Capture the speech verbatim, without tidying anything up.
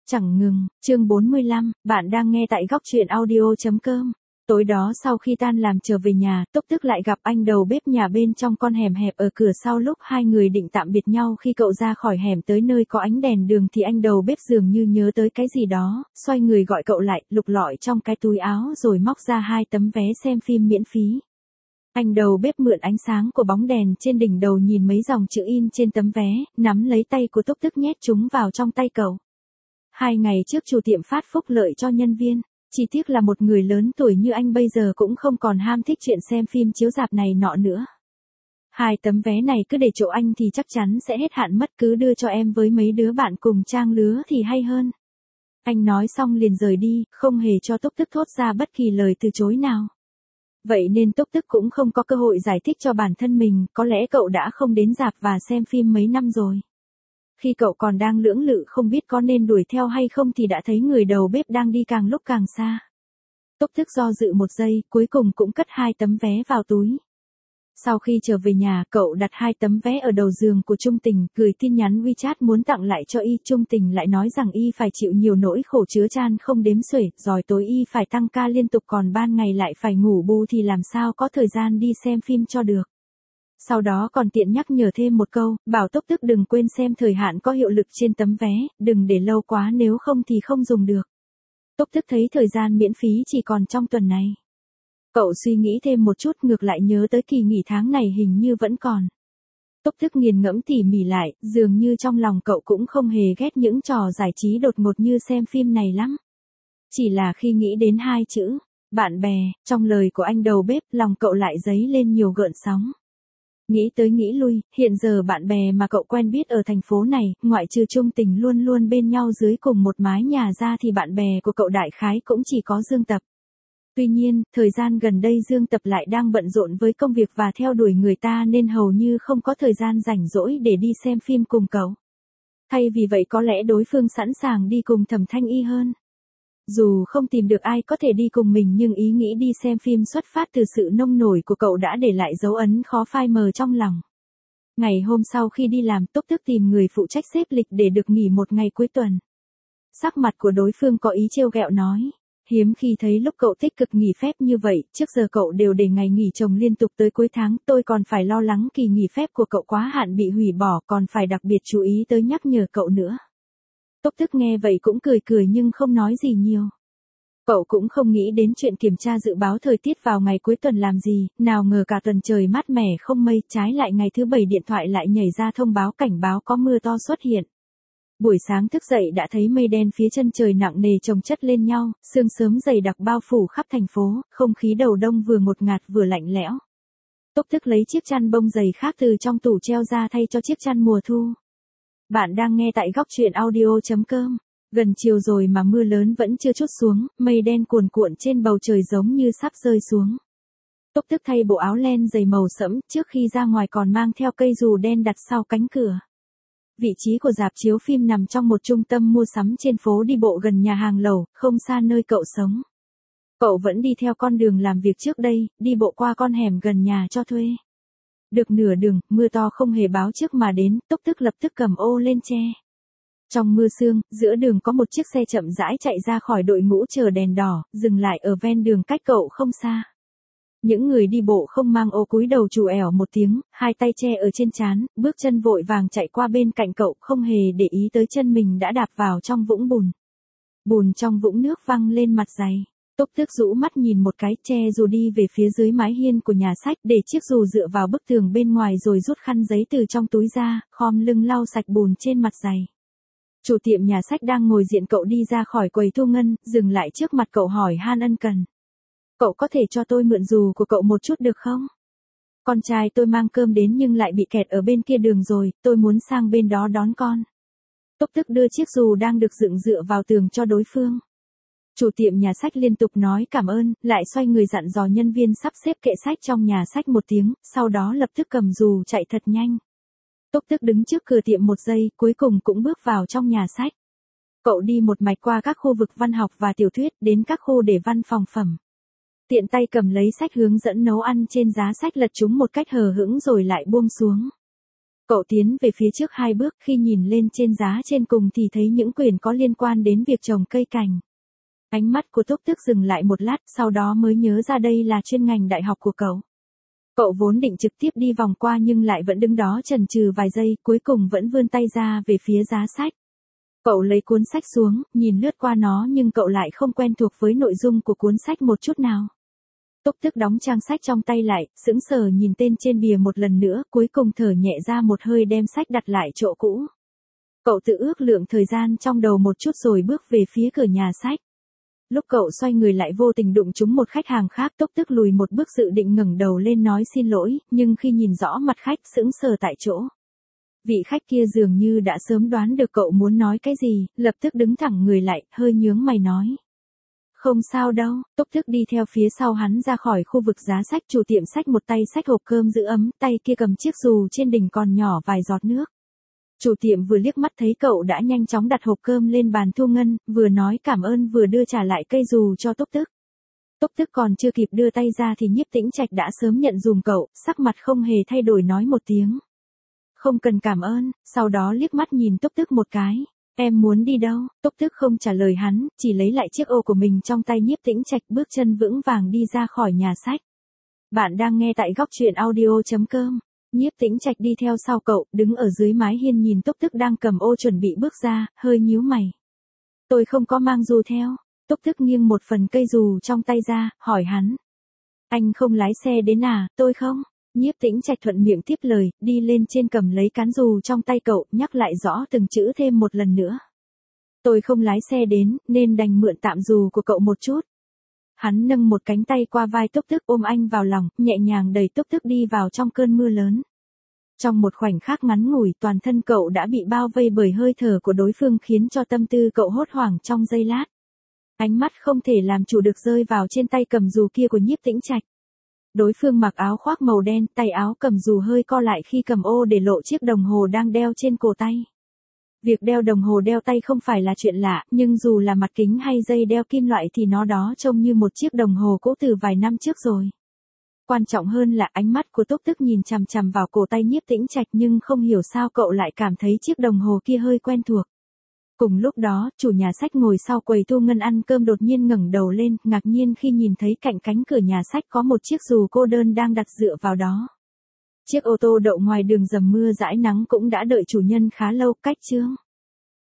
Chẳng ngừng, chương bốn mươi lăm, bạn đang nghe tại góc truyện audio chấm com. Tối đó sau khi tan làm trở về nhà, Túc Tức lại gặp anh đầu bếp nhà bên trong con hẻm hẹp ở cửa sau. Lúc hai người định tạm biệt nhau khi cậu ra khỏi hẻm tới nơi có ánh đèn đường thì anh đầu bếp dường như nhớ tới cái gì đó, xoay người gọi cậu lại, lục lọi trong cái túi áo rồi móc ra hai tấm vé xem phim miễn phí. Anh đầu bếp mượn ánh sáng của bóng đèn trên đỉnh đầu nhìn mấy dòng chữ in trên tấm vé, nắm lấy tay của Túc Tức nhét chúng vào trong tay cậu. Hai ngày trước chủ tiệm phát phúc lợi cho nhân viên, chỉ tiếc là một người lớn tuổi như anh bây giờ cũng không còn ham thích chuyện xem phim chiếu rạp này nọ nữa. Hai tấm vé này cứ để chỗ anh thì chắc chắn sẽ hết hạn mất, cứ đưa cho em với mấy đứa bạn cùng trang lứa thì hay hơn. Anh nói xong liền rời đi, không hề cho Túc Tức thốt ra bất kỳ lời từ chối nào. Vậy nên Túc Tức cũng không có cơ hội giải thích cho bản thân mình, có lẽ cậu đã không đến rạp và xem phim mấy năm rồi. Khi cậu còn đang lưỡng lự không biết có nên đuổi theo hay không thì đã thấy người đầu bếp đang đi càng lúc càng xa. Túc Tức do dự một giây, cuối cùng cũng cất hai tấm vé vào túi. Sau khi trở về nhà, cậu đặt hai tấm vé ở đầu giường của Trung Tình, gửi tin nhắn WeChat muốn tặng lại cho y. Trung Tình lại nói rằng y phải chịu nhiều nỗi khổ chứa chan không đếm xuể, rồi tối y phải tăng ca liên tục còn ban ngày lại phải ngủ bù thì làm sao có thời gian đi xem phim cho được. Sau đó còn tiện nhắc nhở thêm một câu, bảo Túc Tức đừng quên xem thời hạn có hiệu lực trên tấm vé, đừng để lâu quá nếu không thì không dùng được. Túc Tức thấy thời gian miễn phí chỉ còn trong tuần này. Cậu suy nghĩ thêm một chút, ngược lại nhớ tới kỳ nghỉ tháng này hình như vẫn còn. Túc Tức nghiền ngẫm tỉ mỉ lại, dường như trong lòng cậu cũng không hề ghét những trò giải trí đột ngột như xem phim này lắm. Chỉ là khi nghĩ đến hai chữ, bạn bè, trong lời của anh đầu bếp, lòng cậu lại dấy lên nhiều gợn sóng. Nghĩ tới nghĩ lui, hiện giờ bạn bè mà cậu quen biết ở thành phố này, ngoại trừ Trung Tình luôn luôn bên nhau dưới cùng một mái nhà ra thì bạn bè của cậu đại khái cũng chỉ có Dương Tập. Tuy nhiên, thời gian gần đây Dương Tập lại đang bận rộn với công việc và theo đuổi người ta nên hầu như không có thời gian rảnh rỗi để đi xem phim cùng cậu. Thay vì vậy có lẽ đối phương sẵn sàng đi cùng Thẩm Thanh Y hơn. Dù không tìm được ai có thể đi cùng mình nhưng ý nghĩ đi xem phim xuất phát từ sự nông nổi của cậu đã để lại dấu ấn khó phai mờ trong lòng. Ngày hôm sau khi đi làm, Túc Tức tìm người phụ trách xếp lịch để được nghỉ một ngày cuối tuần. Sắc mặt của đối phương có ý trêu ghẹo nói, hiếm khi thấy lúc cậu tích cực nghỉ phép như vậy, trước giờ cậu đều để ngày nghỉ chồng liên tục tới cuối tháng, tôi còn phải lo lắng kỳ nghỉ phép của cậu quá hạn bị hủy bỏ, còn phải đặc biệt chú ý tới nhắc nhở cậu nữa. Túc Tức nghe vậy cũng cười cười nhưng không nói gì nhiều. Cậu cũng không nghĩ đến chuyện kiểm tra dự báo thời tiết vào ngày cuối tuần làm gì, nào ngờ cả tuần trời mát mẻ không mây, trái lại ngày thứ bảy điện thoại lại nhảy ra thông báo cảnh báo có mưa to xuất hiện. Buổi sáng thức dậy đã thấy mây đen phía chân trời nặng nề chồng chất lên nhau, sương sớm dày đặc bao phủ khắp thành phố, không khí đầu đông vừa ngột ngạt vừa lạnh lẽo. Túc Tức lấy chiếc chăn bông dày khác từ trong tủ treo ra thay cho chiếc chăn mùa thu. Bạn đang nghe tại góc truyện audio chấm com. Gần chiều rồi mà mưa lớn vẫn chưa trút xuống, mây đen cuồn cuộn trên bầu trời giống như sắp rơi xuống. Túc Tức thay bộ áo len dày màu sẫm, trước khi ra ngoài còn mang theo cây dù đen đặt sau cánh cửa. Vị trí của rạp chiếu phim nằm trong một trung tâm mua sắm trên phố đi bộ gần nhà hàng lẩu, không xa nơi cậu sống. Cậu vẫn đi theo con đường làm việc trước đây, đi bộ qua con hẻm gần nhà cho thuê. Được nửa đường, mưa to không hề báo trước mà đến, Túc Tức lập tức cầm ô lên che. Trong mưa sương, giữa đường có một chiếc xe chậm rãi chạy ra khỏi đội ngũ chờ đèn đỏ, dừng lại ở ven đường cách cậu không xa. Những người đi bộ không mang ô cúi đầu trù ẻo một tiếng, hai tay che ở trên trán, bước chân vội vàng chạy qua bên cạnh cậu, không hề để ý tới chân mình đã đạp vào trong vũng bùn. Bùn trong vũng nước văng lên mặt giày. Túc Tức rũ mắt nhìn một cái, che dù đi về phía dưới mái hiên của nhà sách, để chiếc dù dựa vào bức tường bên ngoài rồi rút khăn giấy từ trong túi ra, khom lưng lau sạch bùn trên mặt giày. Chủ tiệm nhà sách đang ngồi diện cậu đi ra khỏi quầy thu ngân, dừng lại trước mặt cậu hỏi han ân cần. Cậu có thể cho tôi mượn dù của cậu một chút được không? Con trai tôi mang cơm đến nhưng lại bị kẹt ở bên kia đường rồi, tôi muốn sang bên đó đón con. Túc Tức đưa chiếc dù đang được dựng dựa vào tường cho đối phương. Chủ tiệm nhà sách liên tục nói cảm ơn, lại xoay người dặn dò nhân viên sắp xếp kệ sách trong nhà sách một tiếng, sau đó lập tức cầm dù chạy thật nhanh. Túc Tức đứng trước cửa tiệm một giây, cuối cùng cũng bước vào trong nhà sách. Cậu đi một mạch qua các khu vực văn học và tiểu thuyết, đến các khu để văn phòng phẩm. Tiện tay cầm lấy sách hướng dẫn nấu ăn trên giá sách, lật chúng một cách hờ hững rồi lại buông xuống. Cậu tiến về phía trước hai bước, khi nhìn lên trên giá trên cùng thì thấy những quyển có liên quan đến việc trồng cây cảnh. Ánh mắt của Túc Tước dừng lại một lát, sau đó mới nhớ ra đây là chuyên ngành đại học của cậu. Cậu vốn định trực tiếp đi vòng qua nhưng lại vẫn đứng đó chần chừ vài giây, cuối cùng vẫn vươn tay ra về phía giá sách. Cậu lấy cuốn sách xuống, nhìn lướt qua nó nhưng cậu lại không quen thuộc với nội dung của cuốn sách một chút nào. Túc Tước đóng trang sách trong tay lại, sững sờ nhìn tên trên bìa một lần nữa, cuối cùng thở nhẹ ra một hơi đem sách đặt lại chỗ cũ. Cậu tự ước lượng thời gian trong đầu một chút rồi bước về phía cửa nhà sách. Lúc cậu xoay người lại vô tình đụng trúng một khách hàng khác, Túc Tước lùi một bước dự định ngẩng đầu lên nói xin lỗi, nhưng khi nhìn rõ mặt khách sững sờ tại chỗ. Vị khách kia dường như đã sớm đoán được cậu muốn nói cái gì, lập tức đứng thẳng người lại, hơi nhướng mày nói. Không sao đâu. Túc Tước đi theo phía sau hắn ra khỏi khu vực giá sách, chủ tiệm sách một tay xách hộp cơm giữ ấm, tay kia cầm chiếc dù trên đỉnh còn nhỏ vài giọt nước. Chủ tiệm vừa liếc mắt thấy cậu đã nhanh chóng đặt hộp cơm lên bàn thu ngân, vừa nói cảm ơn vừa đưa trả lại cây dù cho Túc Tước. Túc Tước còn chưa kịp đưa tay ra thì Nhiếp Tĩnh Trạch đã sớm nhận dùm cậu, sắc mặt không hề thay đổi nói một tiếng. Không cần cảm ơn, sau đó liếc mắt nhìn Túc Tước một cái. Em muốn đi đâu? Túc Tước không trả lời hắn, chỉ lấy lại chiếc ô của mình trong tay Nhiếp Tĩnh Trạch, bước chân vững vàng đi ra khỏi nhà sách. Bạn đang nghe tại góc truyện audio chấm com. Nhiếp Tĩnh Trạch đi theo sau cậu, đứng ở dưới mái hiên nhìn Túc Tước đang cầm ô chuẩn bị bước ra, hơi nhíu mày. Tôi không có mang dù theo. Túc Tước nghiêng một phần cây dù trong tay ra, hỏi hắn. Anh không lái xe đến à? Tôi không. Nhiếp Tĩnh Trạch thuận miệng tiếp lời, đi lên trên cầm lấy cán dù trong tay cậu, nhắc lại rõ từng chữ thêm một lần nữa. Tôi không lái xe đến, nên đành mượn tạm dù của cậu một chút. Hắn nâng một cánh tay qua vai Túc Tước ôm anh vào lòng, nhẹ nhàng đẩy Túc Tước đi vào trong cơn mưa lớn. Trong một khoảnh khắc ngắn ngủi, toàn thân cậu đã bị bao vây bởi hơi thở của đối phương khiến cho tâm tư cậu hốt hoảng trong giây lát. Ánh mắt không thể làm chủ được rơi vào trên tay cầm dù kia của Nhiếp Tĩnh Trạch. Đối phương mặc áo khoác màu đen, tay áo cầm dù hơi co lại khi cầm ô để lộ chiếc đồng hồ đang đeo trên cổ tay. Việc đeo đồng hồ đeo tay không phải là chuyện lạ, nhưng dù là mặt kính hay dây đeo kim loại thì nó đó trông như một chiếc đồng hồ cũ từ vài năm trước rồi. Quan trọng hơn là ánh mắt của Túc Tước nhìn chằm chằm vào cổ tay Nhiếp Tĩnh Trạch nhưng không hiểu sao cậu lại cảm thấy chiếc đồng hồ kia hơi quen thuộc. Cùng lúc đó, chủ nhà sách ngồi sau quầy thu ngân ăn cơm đột nhiên ngẩng đầu lên, ngạc nhiên khi nhìn thấy cạnh cánh cửa nhà sách có một chiếc dù cô đơn đang đặt dựa vào đó. Chiếc ô tô đậu ngoài đường dầm mưa dãi nắng cũng đã đợi chủ nhân khá lâu, cách chương.